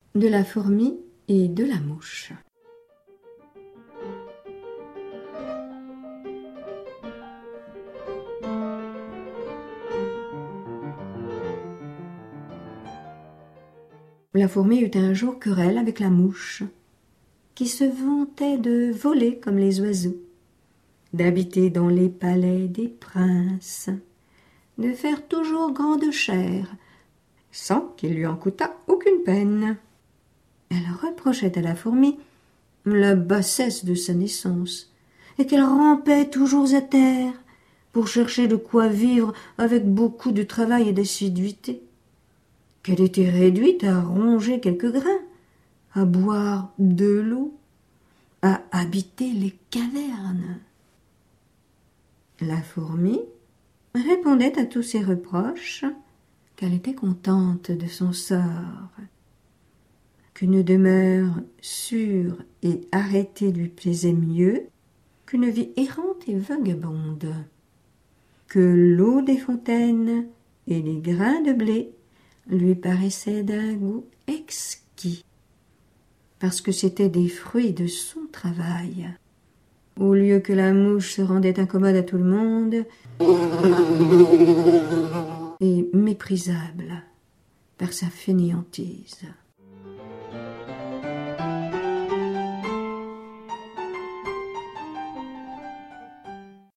de la fourmi et de la mouche. La fourmi eut un jour querelle avec la mouche, qui se vantait de voler comme les oiseaux, d'habiter dans les palais des princes, de faire toujours grande chère, sans qu'il lui en coûtât aucune peine. Elle reprochait à la fourmi la bassesse de sa naissance, et qu'elle rampait toujours à terre pour chercher de quoi vivre avec beaucoup de travail et d'assiduité, qu'elle était réduite à ronger quelques grains, à boire de l'eau, à habiter les cavernes. La fourmi répondait à tous ces reproches qu'elle était contente de son sort, qu'une demeure sûre et arrêtée lui plaisait mieux qu'une vie errante et vagabonde, que l'eau des fontaines et les grains de blé lui paraissaient d'un goût exquis, parce que c'étaient des fruits de son travail, au lieu que la mouche se rendait incommode à tout le monde et méprisable par sa fainéantise.